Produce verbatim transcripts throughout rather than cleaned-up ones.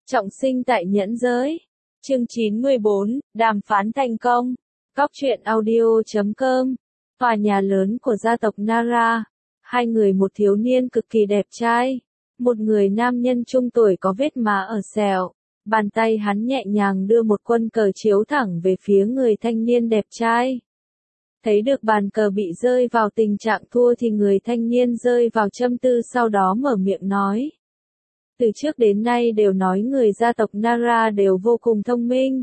Trọng sinh tại nhẫn giới. Chương chín mươi bốn, đàm phán thành công. Góc truyện audio chấm com. Tòa nhà lớn của gia tộc Nara. Hai người, một thiếu niên cực kỳ đẹp trai. Một người nam nhân trung tuổi có vết má ở sẹo. Bàn tay hắn nhẹ nhàng đưa một quân cờ chiếu thẳng về phía người thanh niên đẹp trai. Thấy được bàn cờ bị rơi vào tình trạng thua thì người thanh niên rơi vào trầm tư, sau đó mở miệng nói. Từ trước đến nay đều nói người gia tộc Nara đều vô cùng thông minh.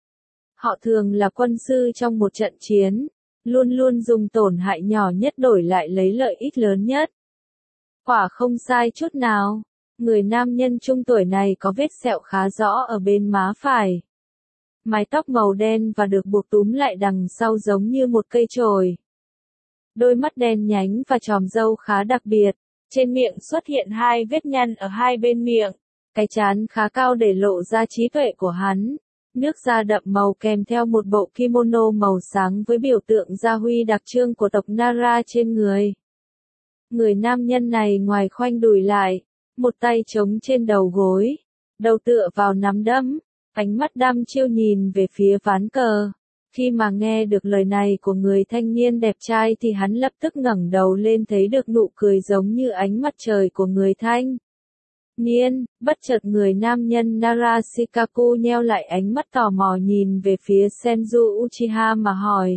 Họ thường là quân sư trong một trận chiến, luôn luôn dùng tổn hại nhỏ nhất đổi lại lấy lợi ích lớn nhất. Quả không sai chút nào, người nam nhân trung tuổi này có vết sẹo khá rõ ở bên má phải. Mái tóc màu đen và được buộc túm lại đằng sau giống như một cây chổi. Đôi mắt đen nhánh và chòm râu khá đặc biệt. Trên miệng xuất hiện hai vết nhăn ở hai bên miệng. Cái trán khá cao để lộ ra trí tuệ của hắn. Nước da đậm màu kèm theo một bộ kimono màu sáng với biểu tượng gia huy đặc trưng của tộc Nara trên người. Người nam nhân này ngoài khoanh đùi lại, một tay chống trên đầu gối, đầu tựa vào nắm đấm, ánh mắt đăm chiêu nhìn về phía ván cờ. Khi mà nghe được lời này của người thanh niên đẹp trai thì hắn lập tức ngẩng đầu lên, thấy được nụ cười giống như ánh mặt trời của người thanh niên. Bất chợt người nam nhân Nara Shikaku nheo lại ánh mắt tò mò nhìn về phía Senju Uchiha mà hỏi.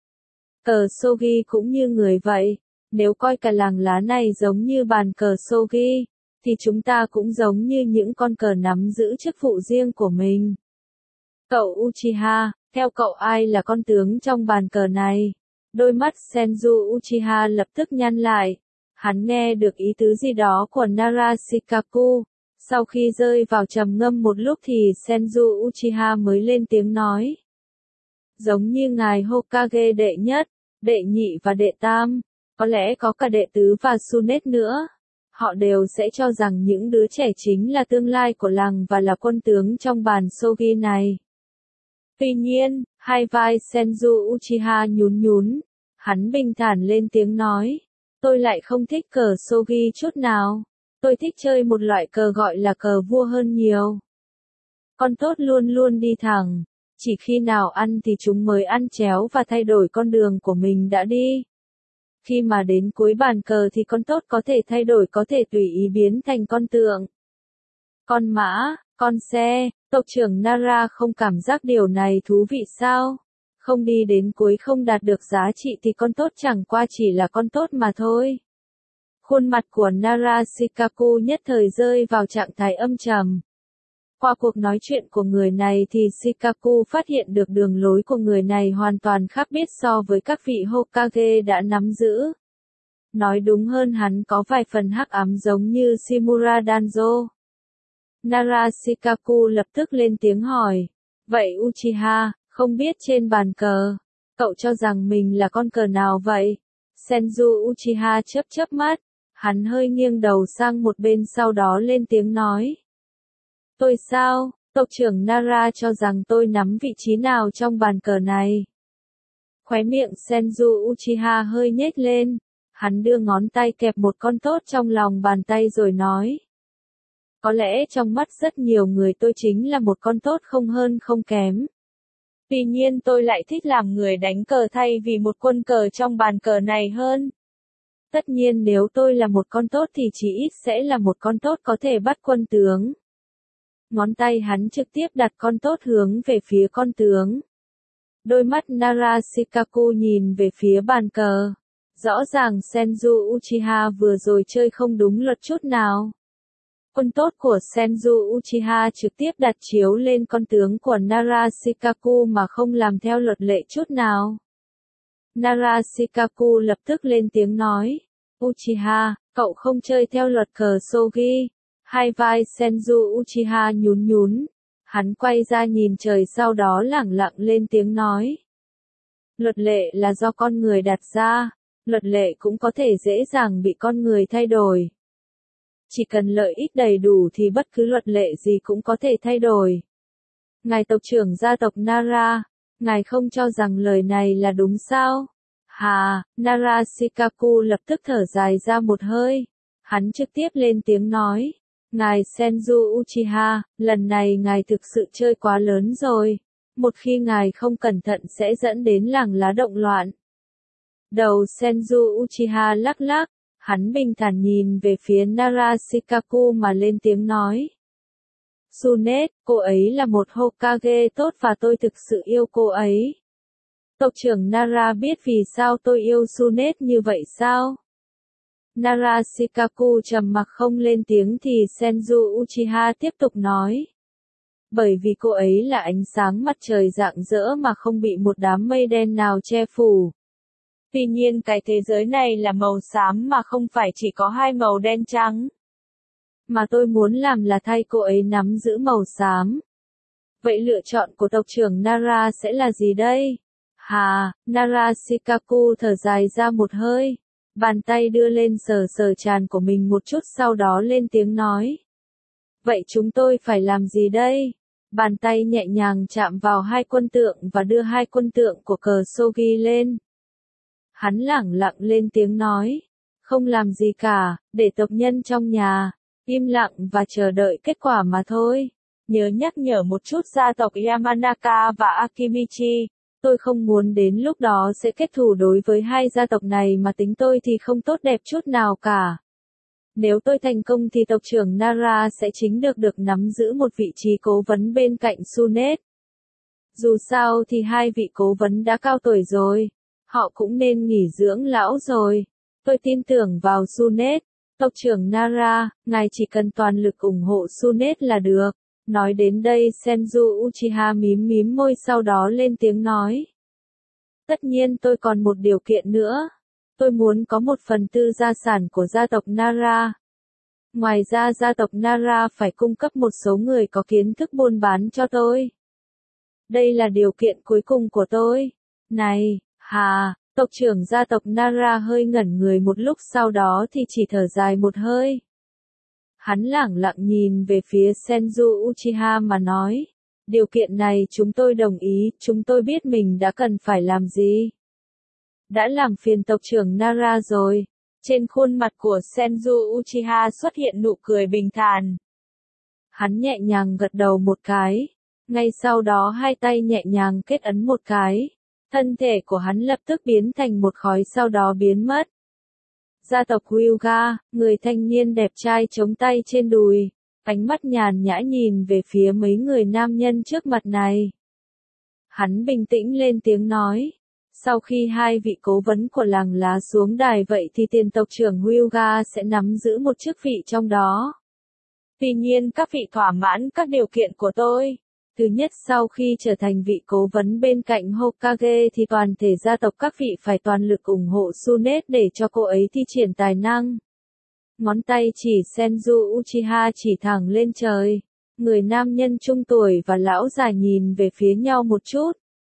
Cờ Shogi cũng như người vậy, nếu coi cả làng lá này giống như bàn cờ Shogi, thì chúng ta cũng giống như những con cờ nắm giữ chức vụ riêng của mình. Cậu Uchiha, theo cậu ai là con tướng trong bàn cờ này? Đôi mắt Senju Uchiha lập tức nhăn lại. Hắn nghe được ý tứ gì đó của Nara Shikaku. Sau khi rơi vào trầm ngâm một lúc thì Senju Uchiha mới lên tiếng nói. Giống như ngài Hokage đệ nhất, đệ nhị và đệ tam, có lẽ có cả đệ tứ và Tsunet nữa. Họ đều sẽ cho rằng những đứa trẻ chính là tương lai của làng và là quân tướng trong bàn Shogi này. Tuy nhiên, hai vai Senju Uchiha nhún nhún. Hắn bình thản lên tiếng nói. Tôi lại không thích cờ Shogi chút nào. Tôi thích chơi một loại cờ gọi là cờ vua hơn nhiều. Con tốt luôn luôn đi thẳng. Chỉ khi nào ăn thì chúng mới ăn chéo và thay đổi con đường của mình đã đi. Khi mà đến cuối bàn cờ thì con tốt có thể thay đổi, có thể tùy ý biến thành con tượng, con mã, con xe. Tộc trưởng Nara không cảm giác điều này thú vị sao? Không đi đến cuối, không đạt được giá trị thì con tốt chẳng qua chỉ là con tốt mà thôi. Khuôn mặt của Nara Shikaku nhất thời rơi vào trạng thái âm trầm. Qua cuộc nói chuyện của người này thì Shikaku phát hiện được đường lối của người này hoàn toàn khác biệt so với các vị Hokage đã nắm giữ. Nói đúng hơn, hắn có vài phần hắc ám giống như Shimura Danzo. Nara Shikaku lập tức lên tiếng hỏi. Vậy Uchiha, không biết trên bàn cờ, cậu cho rằng mình là con cờ nào vậy? Senju Uchiha chớp chớp mắt, hắn hơi nghiêng đầu sang một bên sau đó lên tiếng nói. Tôi sao? Tộc trưởng Nara cho rằng tôi nắm vị trí nào trong bàn cờ này? Khóe miệng Senju Uchiha hơi nhếch lên, hắn đưa ngón tay kẹp một con tốt trong lòng bàn tay rồi nói. Có lẽ trong mắt rất nhiều người tôi chính là một con tốt không hơn không kém. Tuy nhiên tôi lại thích làm người đánh cờ thay vì một quân cờ trong bàn cờ này hơn. Tất nhiên nếu tôi là một con tốt thì chỉ ít sẽ là một con tốt có thể bắt quân tướng. Ngón tay hắn trực tiếp đặt con tốt hướng về phía con tướng. Đôi mắt Nara Shikaku nhìn về phía bàn cờ. Rõ ràng Senju Uchiha vừa rồi chơi không đúng luật chút nào. Quân tốt của Senju Uchiha trực tiếp đặt chiếu lên con tướng của Nara Shikaku mà không làm theo luật lệ chút nào. Nara Shikaku lập tức lên tiếng nói. Uchiha, cậu không chơi theo luật cờ Shogi. Hai vai Senju Uchiha nhún nhún. Hắn quay ra nhìn trời sau đó lẳng lặng lên tiếng nói. Luật lệ là do con người đặt ra. Luật lệ cũng có thể dễ dàng bị con người thay đổi. Chỉ cần lợi ích đầy đủ thì bất cứ luật lệ gì cũng có thể thay đổi. Ngài tộc trưởng gia tộc Nara, ngài không cho rằng lời này là đúng sao? Hà, Nara Shikaku lập tức thở dài ra một hơi. Hắn trực tiếp lên tiếng nói. Ngài Senju Uchiha, lần này ngài thực sự chơi quá lớn rồi. Một khi ngài không cẩn thận sẽ dẫn đến làng lá động loạn. Đầu Senju Uchiha lắc lắc, hắn bình thản nhìn về phía Nara Shikaku mà lên tiếng nói. Tsunade, cô ấy là một Hokage tốt và tôi thực sự yêu cô ấy. Tộc trưởng Nara biết vì sao tôi yêu Tsunade như vậy sao? Nara Shikaku trầm mặc không lên tiếng thì Senju Uchiha tiếp tục nói. Bởi vì cô ấy là ánh sáng mặt trời rạng rỡ mà không bị một đám mây đen nào che phủ. Tuy nhiên cái thế giới này là màu xám mà không phải chỉ có hai màu đen trắng. Mà tôi muốn làm là thay cô ấy nắm giữ màu xám. Vậy lựa chọn của tộc trưởng Nara sẽ là gì đây? Hà, Nara Shikaku thở dài ra một hơi. Bàn tay đưa lên sờ sờ trán của mình một chút sau đó lên tiếng nói. Vậy chúng tôi phải làm gì đây? Bàn tay nhẹ nhàng chạm vào hai quân tượng và đưa hai quân tượng của cờ Sogi lên. Hắn lẳng lặng lên tiếng nói. Không làm gì cả, để tộc nhân trong nhà, im lặng và chờ đợi kết quả mà thôi. Nhớ nhắc nhở một chút gia tộc Yamanaka và Akimichi. Tôi không muốn đến lúc đó sẽ kết thù đối với hai gia tộc này mà tính tôi thì không tốt đẹp chút nào cả. Nếu tôi thành công thì tộc trưởng Nara sẽ chính được được nắm giữ một vị trí cố vấn bên cạnh Tsunade. Dù sao thì hai vị cố vấn đã cao tuổi rồi, họ cũng nên nghỉ dưỡng lão rồi. Tôi tin tưởng vào Tsunade. Tộc trưởng Nara, ngài chỉ cần toàn lực ủng hộ Tsunade là được. Nói đến đây Senju Uchiha mím mím môi sau đó lên tiếng nói. Tất nhiên tôi còn một điều kiện nữa. Tôi muốn có một phần tư gia sản của gia tộc Nara. Ngoài ra gia tộc Nara phải cung cấp một số người có kiến thức buôn bán cho tôi. Đây là điều kiện cuối cùng của tôi. Này, hà, tộc trưởng gia tộc Nara hơi ngẩn người một lúc sau đó thì chỉ thở dài một hơi. Hắn lẳng lặng nhìn về phía Senju Uchiha mà nói. Điều kiện này chúng tôi đồng ý, chúng tôi biết mình đã cần phải làm gì. Đã làm phiền tộc trưởng Nara rồi. Trên khuôn mặt của Senju Uchiha xuất hiện nụ cười bình thản. Hắn nhẹ nhàng gật đầu một cái. Ngay sau đó hai tay nhẹ nhàng kết ấn một cái. Thân thể của hắn lập tức biến thành một khói sau đó biến mất. Gia tộc Hyuga, người thanh niên đẹp trai chống tay trên đùi, ánh mắt nhàn nhã nhìn về phía mấy người nam nhân trước mặt này. Hắn bình tĩnh lên tiếng nói, sau khi hai vị cố vấn của làng lá xuống đài vậy thì tiền tộc trưởng Hyuga sẽ nắm giữ một chức vị trong đó. Tuy nhiên các vị thỏa mãn các điều kiện của tôi. Thứ nhất, sau khi trở thành vị cố vấn bên cạnh Hokage thì toàn thể gia tộc các vị phải toàn lực ủng hộ Tsunade để cho cô ấy thi triển tài năng. Ngón tay chỉ Senju Uchiha chỉ thẳng lên trời. Người nam nhân trung tuổi và lão già nhìn về phía nhau một chút.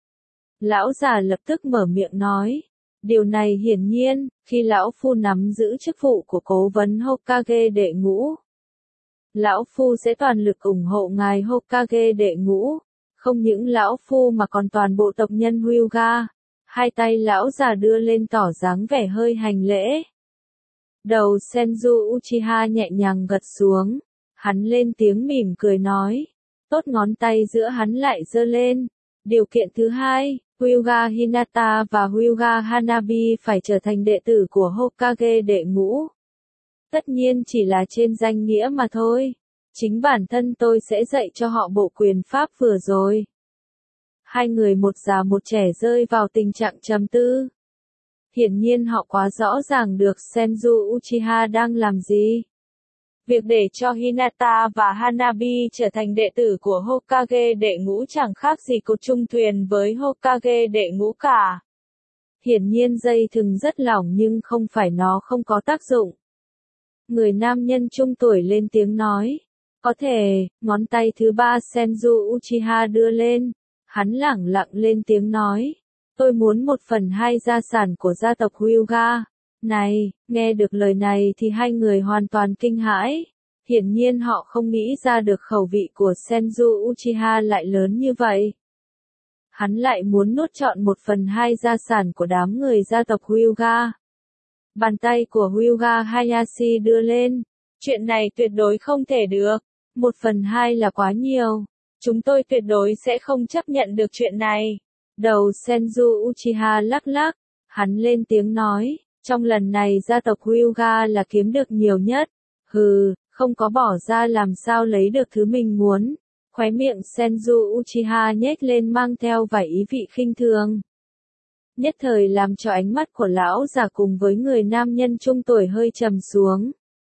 Lão già lập tức mở miệng nói. Điều này hiển nhiên, khi lão phu nắm giữ chức vụ của cố vấn Hokage đệ ngũ. Lão Phu sẽ toàn lực ủng hộ ngài Hokage đệ ngũ, không những Lão Phu mà còn toàn bộ tộc nhân Hyuga. Hai tay lão già đưa lên tỏ dáng vẻ hơi hành lễ. Đầu Senju Uchiha nhẹ nhàng gật xuống, hắn lên tiếng mỉm cười nói. Tốt, ngón tay giữa hắn lại giơ lên. Điều kiện thứ hai, Hyuga Hinata và Hyuga Hanabi phải trở thành đệ tử của Hokage đệ ngũ. Tất nhiên chỉ là trên danh nghĩa mà thôi. Chính bản thân tôi sẽ dạy cho họ bộ quyền pháp vừa rồi. Hai người một già một trẻ rơi vào tình trạng trầm tư. Hiển nhiên họ quá rõ ràng được Senju Uchiha đang làm gì. Việc để cho Hinata và Hanabi trở thành đệ tử của Hokage đệ ngũ chẳng khác gì cột chung thuyền với Hokage đệ ngũ cả. Hiển nhiên dây thừng rất lỏng nhưng không phải nó không có tác dụng. Người nam nhân trung tuổi lên tiếng nói. Có thể, ngón tay thứ ba Senju Uchiha đưa lên. Hắn lẳng lặng lên tiếng nói. Tôi muốn một phần hai gia sản của gia tộc Hyuga. Này, nghe được lời này thì hai người hoàn toàn kinh hãi. Hiển nhiên họ không nghĩ ra được khẩu vị của Senju Uchiha lại lớn như vậy. Hắn lại muốn nuốt trọn một phần hai gia sản của đám người gia tộc Hyuga. Bàn tay của Hyuga Hayashi đưa lên. Chuyện này tuyệt đối không thể được. Một phần hai là quá nhiều. Chúng tôi tuyệt đối sẽ không chấp nhận được chuyện này. Đầu Senju Uchiha lắc lắc. Hắn lên tiếng nói, trong lần này gia tộc Hyuga là kiếm được nhiều nhất. Hừ, không có bỏ ra làm sao lấy được thứ mình muốn. Khóe miệng Senju Uchiha nhếch lên mang theo vài ý vị khinh thường. Nhất thời làm cho ánh mắt của lão già cùng với người nam nhân trung tuổi hơi trầm xuống.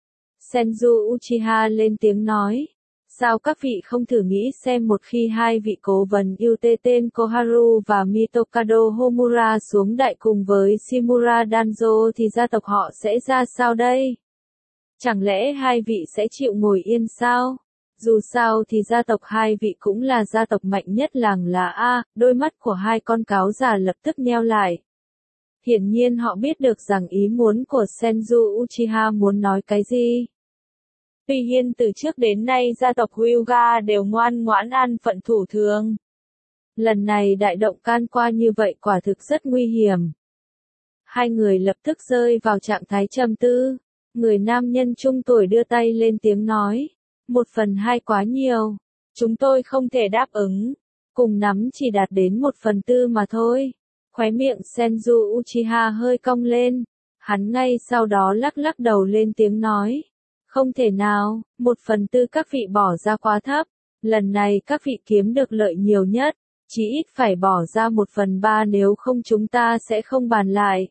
Senju Uchiha lên tiếng nói, sao các vị không thử nghĩ xem một khi hai vị cố vấn ưu tê tên Koharu và Mitokado Homura xuống đại cùng với Shimura Danzo thì gia tộc họ sẽ ra sao đây? Chẳng lẽ hai vị sẽ chịu ngồi yên sao? Dù sao thì gia tộc hai vị cũng là gia tộc mạnh nhất làng là A, đôi mắt của hai con cáo già lập tức nheo lại. Hiển nhiên họ biết được rằng ý muốn của Senju Uchiha muốn nói cái gì. Tuy nhiên từ trước đến nay gia tộc Hyuga đều ngoan ngoãn an phận thủ thường. Lần này đại động can qua như vậy quả thực rất nguy hiểm. Hai người lập tức rơi vào trạng thái trầm tư. Người nam nhân trung tuổi đưa tay lên tiếng nói. Một phần hai quá nhiều. Chúng tôi không thể đáp ứng. Cùng nắm chỉ đạt đến một phần tư mà thôi. Khóe miệng Senju Uchiha hơi cong lên. Hắn ngay sau đó lắc lắc đầu lên tiếng nói. Không thể nào, một phần tư các vị bỏ ra quá thấp. Lần này các vị kiếm được lợi nhiều nhất. Chỉ ít phải bỏ ra một phần ba nếu không chúng ta sẽ không bàn lại.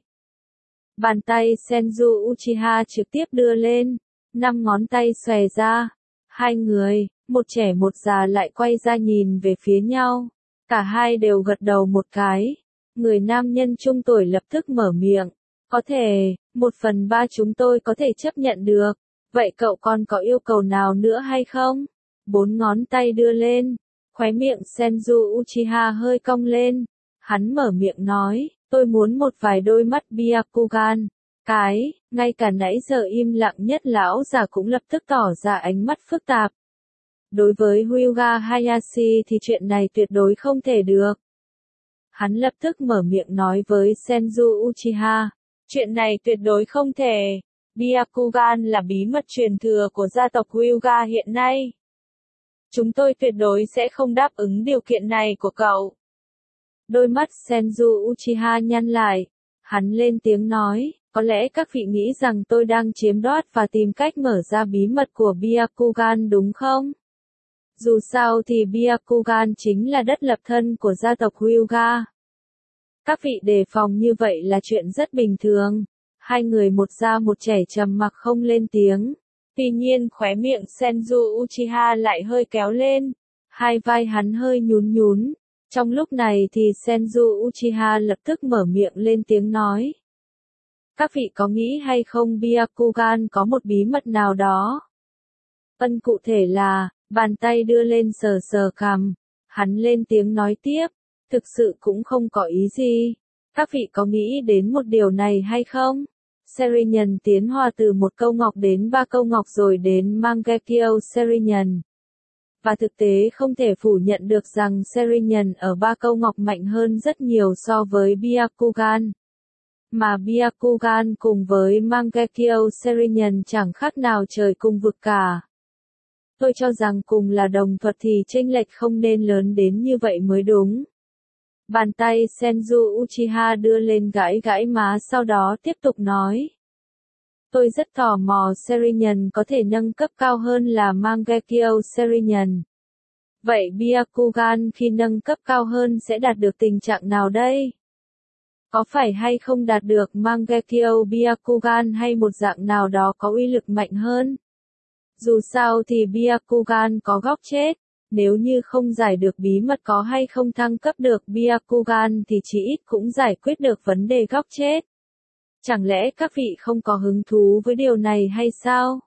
Bàn tay Senju Uchiha trực tiếp đưa lên. Năm ngón tay xòe ra. Hai người, một trẻ một già lại quay ra nhìn về phía nhau. Cả hai đều gật đầu một cái. Người nam nhân trung tuổi lập tức mở miệng. Có thể, một phần ba chúng tôi có thể chấp nhận được. Vậy cậu còn có yêu cầu nào nữa hay không? Bốn ngón tay đưa lên. Khóe miệng Senju Uchiha hơi cong lên. Hắn mở miệng nói, tôi muốn một vài đôi mắt Byakugan. Cái, ngay cả nãy giờ im lặng nhất lão già cũng lập tức tỏ ra ánh mắt phức tạp. Đối với Hyuga Hayashi thì chuyện này tuyệt đối không thể được. Hắn lập tức mở miệng nói với Senju Uchiha. Chuyện này tuyệt đối không thể. Byakugan là bí mật truyền thừa của gia tộc Hyuga hiện nay. Chúng tôi tuyệt đối sẽ không đáp ứng điều kiện này của cậu. Đôi mắt Senju Uchiha nhăn lại. Hắn lên tiếng nói, có lẽ các vị nghĩ rằng tôi đang chiếm đoạt và tìm cách mở ra bí mật của Byakugan đúng không? Dù sao thì Byakugan chính là đất lập thân của gia tộc Hyuga. Các vị đề phòng như vậy là chuyện rất bình thường. Hai người một già một trẻ trầm mặc không lên tiếng. Tuy nhiên khóe miệng Senju Uchiha lại hơi kéo lên. Hai vai hắn hơi nhún nhún. Trong lúc này thì Senju Uchiha lập tức mở miệng lên tiếng nói. Các vị có nghĩ hay không Byakugan có một bí mật nào đó? Ân cụ thể là, bàn tay đưa lên sờ sờ cằm. Hắn lên tiếng nói tiếp. Thực sự cũng không có ý gì. Các vị có nghĩ đến một điều này hay không? Serinhân tiến hóa từ một câu ngọc đến ba câu ngọc rồi đến Mangekyo Serinhân. Và thực tế không thể phủ nhận được rằng Serinhân ở ba câu ngọc mạnh hơn rất nhiều so với Byakugan. Mà Byakugan cùng với Mangekyo Serinhân chẳng khác nào trời cùng vực cả. Tôi cho rằng cùng là đồng thuật thì chênh lệch không nên lớn đến như vậy mới đúng. Bàn tay Senju Uchiha đưa lên gãi gãi má sau đó tiếp tục nói. Tôi rất tò mò Serinhân có thể nâng cấp cao hơn là Mangekyo Serinhân. Vậy Byakugan khi nâng cấp cao hơn sẽ đạt được tình trạng nào đây? Có phải hay không đạt được Mangekyo Byakugan hay một dạng nào đó có uy lực mạnh hơn? Dù sao thì Byakugan có góc chết. Nếu như không giải được bí mật có hay không thăng cấp được Byakugan thì chỉ ít cũng giải quyết được vấn đề góc chết. Chẳng lẽ các vị không có hứng thú với điều này hay sao?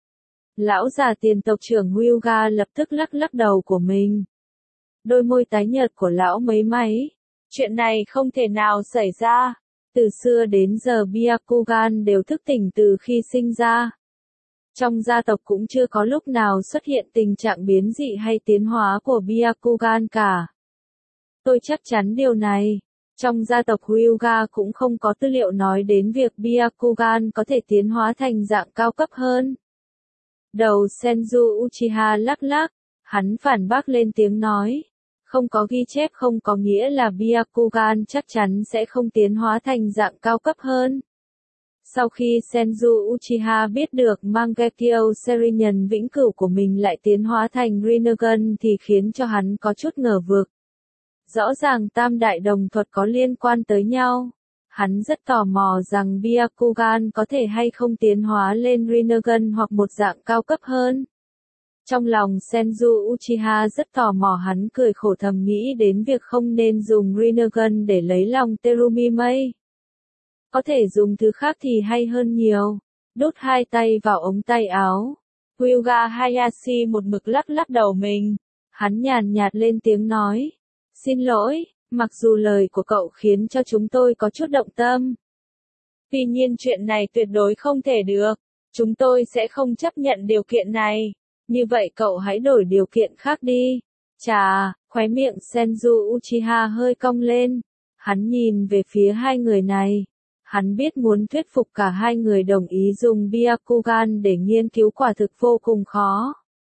Lão già tiền tộc trưởng Hyuga lập tức lắc lắc đầu của mình. Đôi môi tái nhợt của lão mấy máy. Chuyện này không thể nào xảy ra. Từ xưa đến giờ Byakugan đều thức tỉnh từ khi sinh ra. Trong gia tộc cũng chưa có lúc nào xuất hiện tình trạng biến dị hay tiến hóa của Byakugan cả. Tôi chắc chắn điều này. Trong gia tộc Hyuga cũng không có tư liệu nói đến việc Byakugan có thể tiến hóa thành dạng cao cấp hơn. Đầu Senju Uchiha lắc lắc, hắn phản bác lên tiếng nói. Không có ghi chép không có nghĩa là Byakugan chắc chắn sẽ không tiến hóa thành dạng cao cấp hơn. Sau khi Senju Uchiha biết được Mangekyo Sharingan vĩnh cửu của mình lại tiến hóa thành Rinnegan thì khiến cho hắn có chút ngờ vực. Rõ ràng tam đại đồng thuật có liên quan tới nhau. Hắn rất tò mò rằng Byakugan có thể hay không tiến hóa lên Rinnegan hoặc một dạng cao cấp hơn. Trong lòng Senju Uchiha rất tò mò, hắn cười khổ thầm nghĩ đến việc không nên dùng Rinnegan để lấy lòng Terumi Mei. Có thể dùng thứ khác thì hay hơn nhiều. Đút hai tay vào ống tay áo. Hyuga Hayashi một mực lắc lắc đầu mình. Hắn nhàn nhạt lên tiếng nói. Xin lỗi, mặc dù lời của cậu khiến cho chúng tôi có chút động tâm. Tuy nhiên chuyện này tuyệt đối không thể được. Chúng tôi sẽ không chấp nhận điều kiện này. Như vậy cậu hãy đổi điều kiện khác đi. Chà, khóe miệng Senju Uchiha hơi cong lên. Hắn nhìn về phía hai người này. Hắn biết muốn thuyết phục cả hai người đồng ý dùng Byakugan để nghiên cứu quả thực vô cùng khó.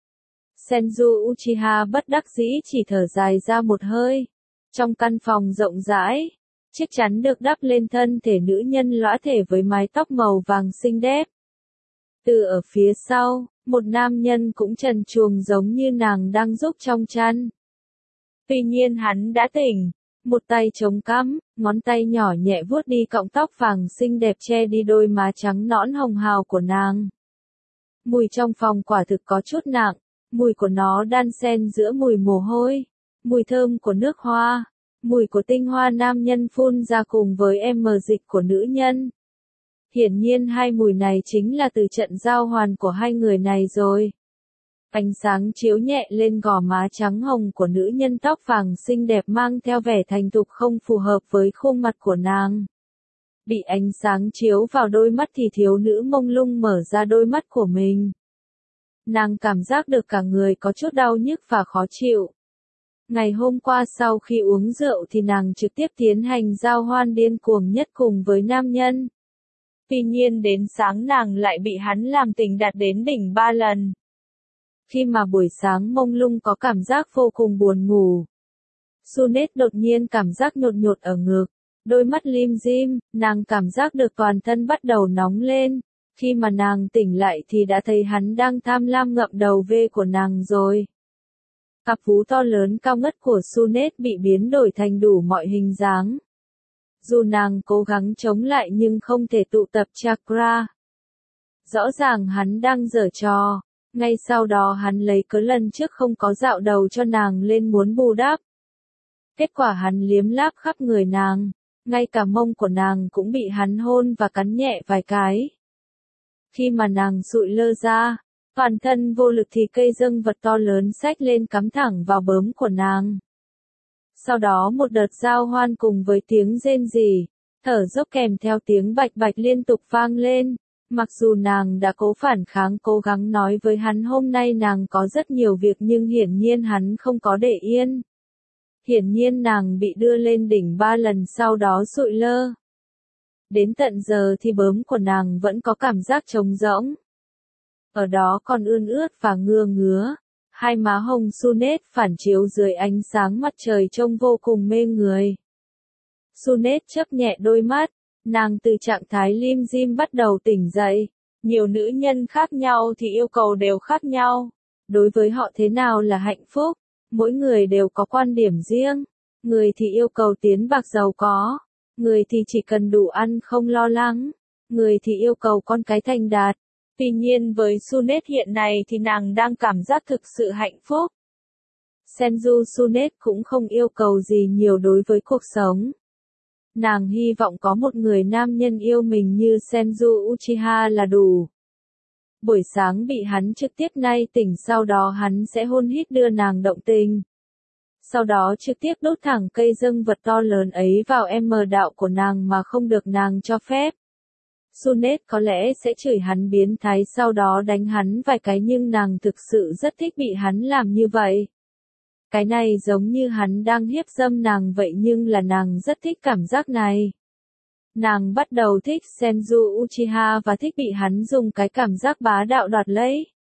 Senju Uchiha bất đắc dĩ chỉ thở dài ra một hơi. Trong căn phòng rộng rãi, chiếc chắn được đắp lên thân thể nữ nhân lõa thể với mái tóc màu vàng xinh đẹp. Từ ở phía sau, một nam nhân cũng trần truồng giống như nàng đang giúp trong chăn. Tuy nhiên hắn đã tỉnh, một tay chống cằm, ngón tay nhỏ nhẹ vuốt đi cọng tóc vàng xinh đẹp che đi đôi má trắng nõn hồng hào của nàng. Mùi trong phòng quả thực có chút nặng, mùi của nó đan xen giữa mùi mồ hôi, mùi thơm của nước hoa, mùi của tinh hoa nam nhân phun ra cùng với em dịch của nữ nhân. Hiển nhiên hai mùi này chính là từ trận giao hoàn của hai người này rồi. Ánh sáng chiếu nhẹ lên gò má trắng hồng của nữ nhân tóc vàng xinh đẹp mang theo vẻ thành thục không phù hợp với khuôn mặt của nàng. Bị ánh sáng chiếu vào đôi mắt thì thiếu nữ mông lung mở ra đôi mắt của mình. Nàng cảm giác được cả người có chút đau nhức và khó chịu. Ngày hôm qua sau khi uống rượu thì nàng trực tiếp tiến hành giao hoan điên cuồng nhất cùng với nam nhân. Tuy nhiên đến sáng nàng lại bị hắn làm tình đạt đến đỉnh ba lần. Khi mà buổi sáng mông lung có cảm giác vô cùng buồn ngủ. Sunet đột nhiên cảm giác nhột nhột ở ngực, đôi mắt lim dim, nàng cảm giác được toàn thân bắt đầu nóng lên. Khi mà nàng tỉnh lại thì đã thấy hắn đang tham lam ngậm đầu V của nàng rồi. Cặp vú to lớn cao ngất của Sunet bị biến đổi thành đủ mọi hình dáng. Dù nàng cố gắng chống lại nhưng không thể tụ tập chakra. Rõ ràng hắn đang giở trò. Ngay sau đó hắn lấy cớ lần trước không có dạo đầu cho nàng lên muốn bù đắp. Kết quả hắn liếm láp khắp người nàng. Ngay cả mông của nàng cũng bị hắn hôn và cắn nhẹ vài cái. Khi mà nàng sụi lơ ra, toàn thân vô lực thì cây dâng vật to lớn xách lên cắm thẳng vào bướm của nàng. Sau đó một đợt giao hoan cùng với tiếng rên rỉ, thở dốc kèm theo tiếng bạch bạch liên tục vang lên. Mặc dù nàng đã cố phản kháng cố gắng nói với hắn hôm nay nàng có rất nhiều việc nhưng hiển nhiên hắn không có để yên. Hiển nhiên nàng bị đưa lên đỉnh ba lần sau đó sụi lơ. Đến tận giờ thì bướm của nàng vẫn có cảm giác trống rỗng. Ở đó còn ươn ướt và ngưa ngứa. Hai má hồng Sunet phản chiếu dưới ánh sáng mặt trời trông vô cùng mê người. Sunet chớp nhẹ đôi mắt. Nàng từ trạng thái lim dim bắt đầu tỉnh dậy. Nhiều nữ nhân khác nhau thì yêu cầu đều khác nhau. Đối với họ thế nào là hạnh phúc? Mỗi người đều có quan điểm riêng. Người thì yêu cầu tiến bạc giàu có. Người thì chỉ cần đủ ăn không lo lắng. Người thì yêu cầu con cái thành đạt. Tuy nhiên với Sunet hiện này thì nàng đang cảm giác thực sự hạnh phúc. Senju Sunet cũng không yêu cầu gì nhiều đối với cuộc sống. Nàng hy vọng có một người nam nhân yêu mình như Senju Uchiha là đủ. Buổi sáng bị hắn trực tiếp nay tỉnh sau đó hắn sẽ hôn hít đưa nàng động tình. Sau đó trực tiếp đốt thẳng cây dâng vật to lớn ấy vào em đạo của nàng mà không được nàng cho phép. Sunet có lẽ sẽ chửi hắn biến thái sau đó đánh hắn vài cái nhưng nàng thực sự rất thích bị hắn làm như vậy. Cái này giống như hắn đang hiếp dâm nàng vậy nhưng là nàng rất thích cảm giác này. Nàng bắt đầu thích Senju Uchiha và thích bị hắn dùng cái cảm giác bá đạo đoạt lấy.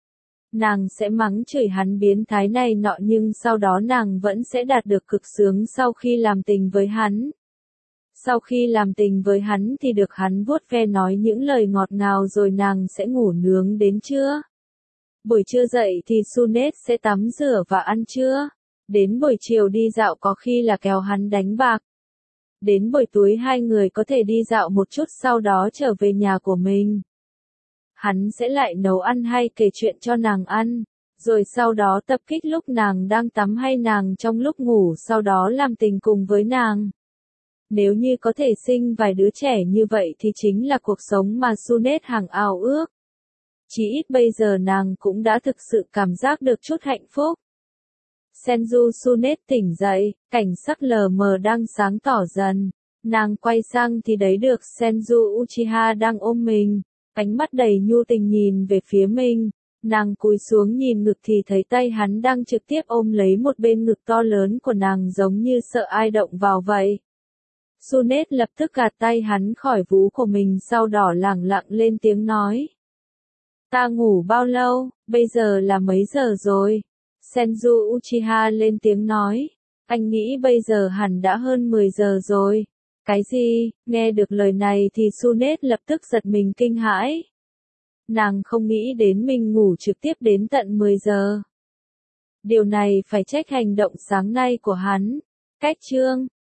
Nàng sẽ mắng chửi hắn biến thái này nọ nhưng sau đó nàng vẫn sẽ đạt được cực sướng sau khi làm tình với hắn. Sau khi làm tình với hắn thì được hắn vuốt ve nói những lời ngọt ngào rồi nàng sẽ ngủ nướng đến trưa. Buổi trưa dậy thì Sunet sẽ tắm rửa và ăn trưa. Đến buổi chiều đi dạo có khi là kéo hắn đánh bạc. Đến buổi tối hai người có thể đi dạo một chút sau đó trở về nhà của mình. Hắn sẽ lại nấu ăn hay kể chuyện cho nàng ăn, rồi sau đó tập kích lúc nàng đang tắm hay nàng trong lúc ngủ sau đó làm tình cùng với nàng. Nếu như có thể sinh vài đứa trẻ như vậy thì chính là cuộc sống mà Sunet hằng ao ước. Chỉ ít bây giờ nàng cũng đã thực sự cảm giác được chút hạnh phúc. Senju Sunet tỉnh dậy, cảnh sắc lờ mờ đang sáng tỏ dần. Nàng quay sang thì thấy được Senju Uchiha đang ôm mình, ánh mắt đầy nhu tình nhìn về phía mình. Nàng cúi xuống nhìn ngực thì thấy tay hắn đang trực tiếp ôm lấy một bên ngực to lớn của nàng giống như sợ ai động vào vậy. Sunet lập tức gạt tay hắn khỏi vú của mình sau đó lẳng lặng lên tiếng nói. Ta ngủ bao lâu, bây giờ là mấy giờ rồi? Senju Uchiha lên tiếng nói. Anh nghĩ bây giờ hẳn đã hơn mười giờ rồi. Cái gì? Nghe được lời này thì Sunet lập tức giật mình kinh hãi. Nàng không nghĩ đến mình ngủ trực tiếp đến tận mười giờ. Điều này phải trách hành động sáng nay của hắn. Cách chương